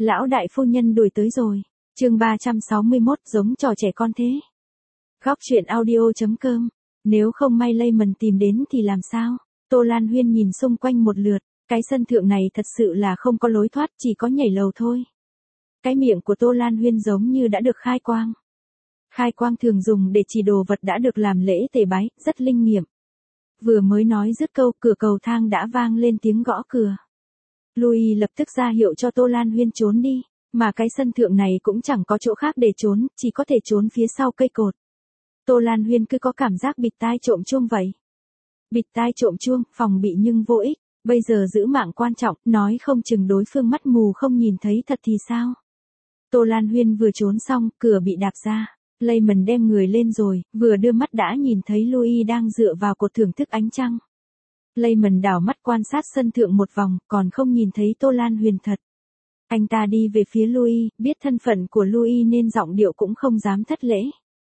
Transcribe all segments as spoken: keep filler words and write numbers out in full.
Lão đại phu nhân đuổi tới rồi. Chương ba trăm sáu mươi mốt giống trò trẻ con thế. Góc truyện audio chấm com. Nếu không may Lemon tìm đến thì làm sao? Tô Lan Huyên nhìn xung quanh một lượt, cái sân thượng này thật sự là không có lối thoát, chỉ có nhảy lầu thôi. Cái miệng của Tô Lan Huyên giống như đã được khai quang. Khai quang thường dùng để chỉ đồ vật đã được làm lễ tề bái, rất linh nghiệm. Vừa mới nói dứt câu, cửa cầu thang đã vang lên tiếng gõ cửa. Louis lập tức ra hiệu cho Tô Lan Huyên trốn đi, mà cái sân thượng này cũng chẳng có chỗ khác để trốn, chỉ có thể trốn phía sau cây cột. Tô Lan Huyên cứ có cảm giác bịt tai trộm chuông vậy. Bịt tai trộm chuông, phòng bị nhưng vô ích, bây giờ giữ mạng quan trọng, nói không chừng đối phương mắt mù không nhìn thấy thật thì sao. Tô Lan Huyên vừa trốn xong, cửa bị đạp ra. Lemon đem người lên rồi, vừa đưa mắt đã nhìn thấy Louis đang dựa vào cột thưởng thức ánh trăng. Lemon đảo mắt quan sát sân thượng một vòng, còn không nhìn thấy Tô Lan Huyên thật. Anh ta đi về phía Louis, biết thân phận của Louis nên giọng điệu cũng không dám thất lễ.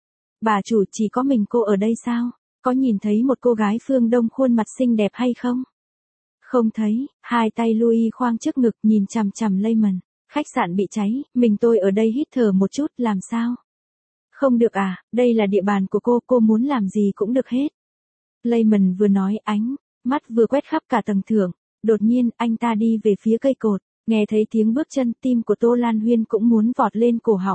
Bà chủ, chỉ có mình cô ở đây sao? Có nhìn thấy một cô gái phương Đông khuôn mặt xinh đẹp hay không? Không thấy, hai tay Louis khoang trước ngực nhìn chằm chằm Lemon. Khách sạn bị cháy, mình tôi ở đây hít thở một chút, làm sao? Không được à, đây là địa bàn của cô, cô muốn làm gì cũng được hết. Lemon vừa nói ánh mắt vừa quét khắp cả tầng thượng, đột nhiên anh ta đi về phía cây cột, nghe thấy tiếng bước chân, tim của Tô Lan Huyên cũng muốn vọt lên cổ họng.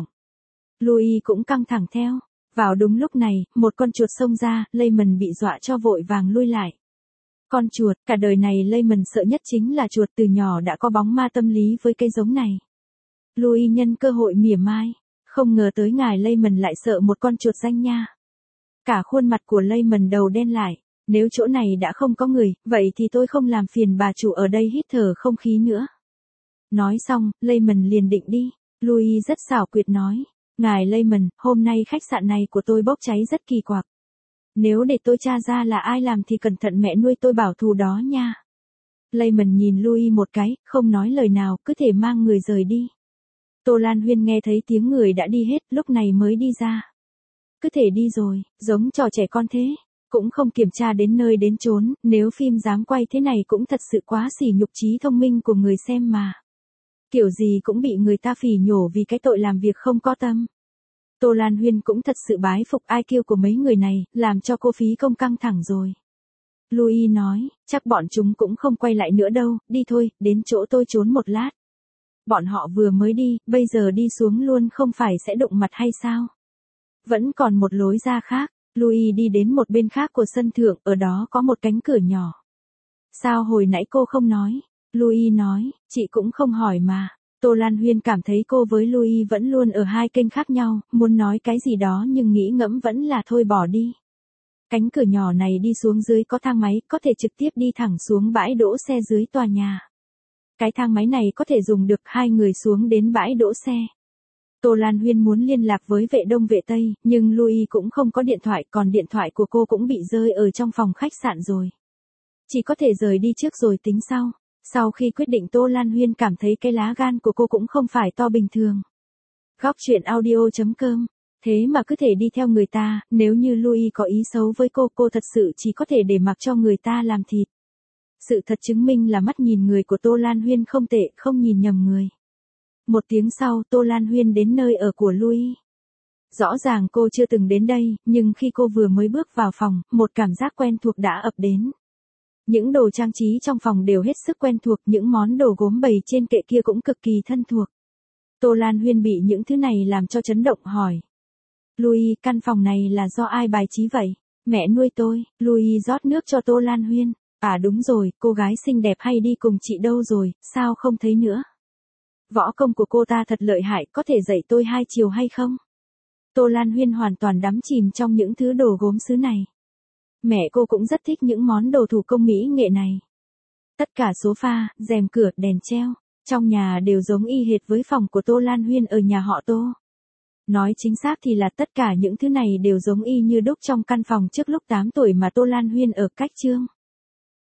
Louis cũng căng thẳng theo, vào đúng lúc này, một con chuột xông ra, Lemon bị dọa cho vội vàng lui lại. Con chuột, cả đời này Lemon sợ nhất chính là chuột, từ nhỏ đã có bóng ma tâm lý với cây giống này. Louis nhân cơ hội mỉa mai. Không ngờ tới ngài Lemon lại sợ một con chuột danh nha. Cả khuôn mặt của Lemon đầu đen lại. Nếu chỗ này đã không có người, vậy thì tôi không làm phiền bà chủ ở đây hít thở không khí nữa. Nói xong, Lemon liền định đi. Louis rất xảo quyệt nói. Ngài Lemon, hôm nay khách sạn này của tôi bốc cháy rất kỳ quặc. Nếu để tôi tra ra là ai làm thì cẩn thận mẹ nuôi tôi bảo thù đó nha. Lemon nhìn Louis một cái, không nói lời nào, cứ thể mang người rời đi. Tô Lan Huyên nghe thấy tiếng người đã đi hết, lúc này mới đi ra. Cứ thể đi rồi, giống trò trẻ con thế. Cũng không kiểm tra đến nơi đến chốn, nếu phim dám quay thế này cũng thật sự quá sỉ nhục trí thông minh của người xem mà. Kiểu gì cũng bị người ta phỉ nhổ vì cái tội làm việc không có tâm. Tô Lan Huyên cũng thật sự bái phục i kiu của mấy người này, làm cho cô phí công căng thẳng rồi. Louis nói, chắc bọn chúng cũng không quay lại nữa đâu, đi thôi, đến chỗ tôi trốn một lát. Bọn họ vừa mới đi, bây giờ đi xuống luôn không phải sẽ đụng mặt hay sao? Vẫn còn một lối ra khác, Louis đi đến một bên khác của sân thượng, ở đó có một cánh cửa nhỏ. Sao hồi nãy cô không nói? Louis nói, chị cũng không hỏi mà. Tô Lan Huyên cảm thấy cô với Louis vẫn luôn ở hai kênh khác nhau, muốn nói cái gì đó nhưng nghĩ ngẫm vẫn là thôi bỏ đi. Cánh cửa nhỏ này đi xuống dưới có thang máy, có thể trực tiếp đi thẳng xuống bãi đỗ xe dưới tòa nhà. Cái thang máy này có thể dùng được, hai người xuống đến bãi đỗ xe. Tô Lan Huyên muốn liên lạc với vệ đông vệ tây, nhưng Louis cũng không có điện thoại, còn điện thoại của cô cũng bị rơi ở trong phòng khách sạn rồi. Chỉ có thể rời đi trước rồi tính sau. Sau khi quyết định Tô Lan Huyên cảm thấy cái lá gan của cô cũng không phải to bình thường. Góc truyện audio chấm com. Thế mà cứ thể đi theo người ta, nếu như Louis có ý xấu với cô, cô thật sự chỉ có thể để mặc cho người ta làm thịt. Sự thật chứng minh là mắt nhìn người của Tô Lan Huyên không tệ, không nhìn nhầm người. Một tiếng sau, Tô Lan Huyên đến nơi ở của Louis. Rõ ràng cô chưa từng đến đây, nhưng khi cô vừa mới bước vào phòng, một cảm giác quen thuộc đã ập đến. Những đồ trang trí trong phòng đều hết sức quen thuộc, những món đồ gốm bày trên kệ kia cũng cực kỳ thân thuộc. Tô Lan Huyên bị những thứ này làm cho chấn động, hỏi. Louis, căn phòng này là do ai bài trí vậy? Mẹ nuôi tôi. Louis rót nước cho Tô Lan Huyên. À đúng rồi, cô gái xinh đẹp hay đi cùng chị đâu rồi, sao không thấy nữa? Võ công của cô ta thật lợi hại, có thể dạy tôi hai chiều hay không? Tô Lan Huyên hoàn toàn đắm chìm trong những thứ đồ gốm sứ này. Mẹ cô cũng rất thích những món đồ thủ công mỹ nghệ này. Tất cả sofa, rèm cửa, đèn treo, trong nhà đều giống y hệt với phòng của Tô Lan Huyên ở nhà họ Tô. Nói chính xác thì là tất cả những thứ này đều giống y như đúc trong căn phòng trước lúc tám tuổi mà Tô Lan Huyên ở Cách Trương.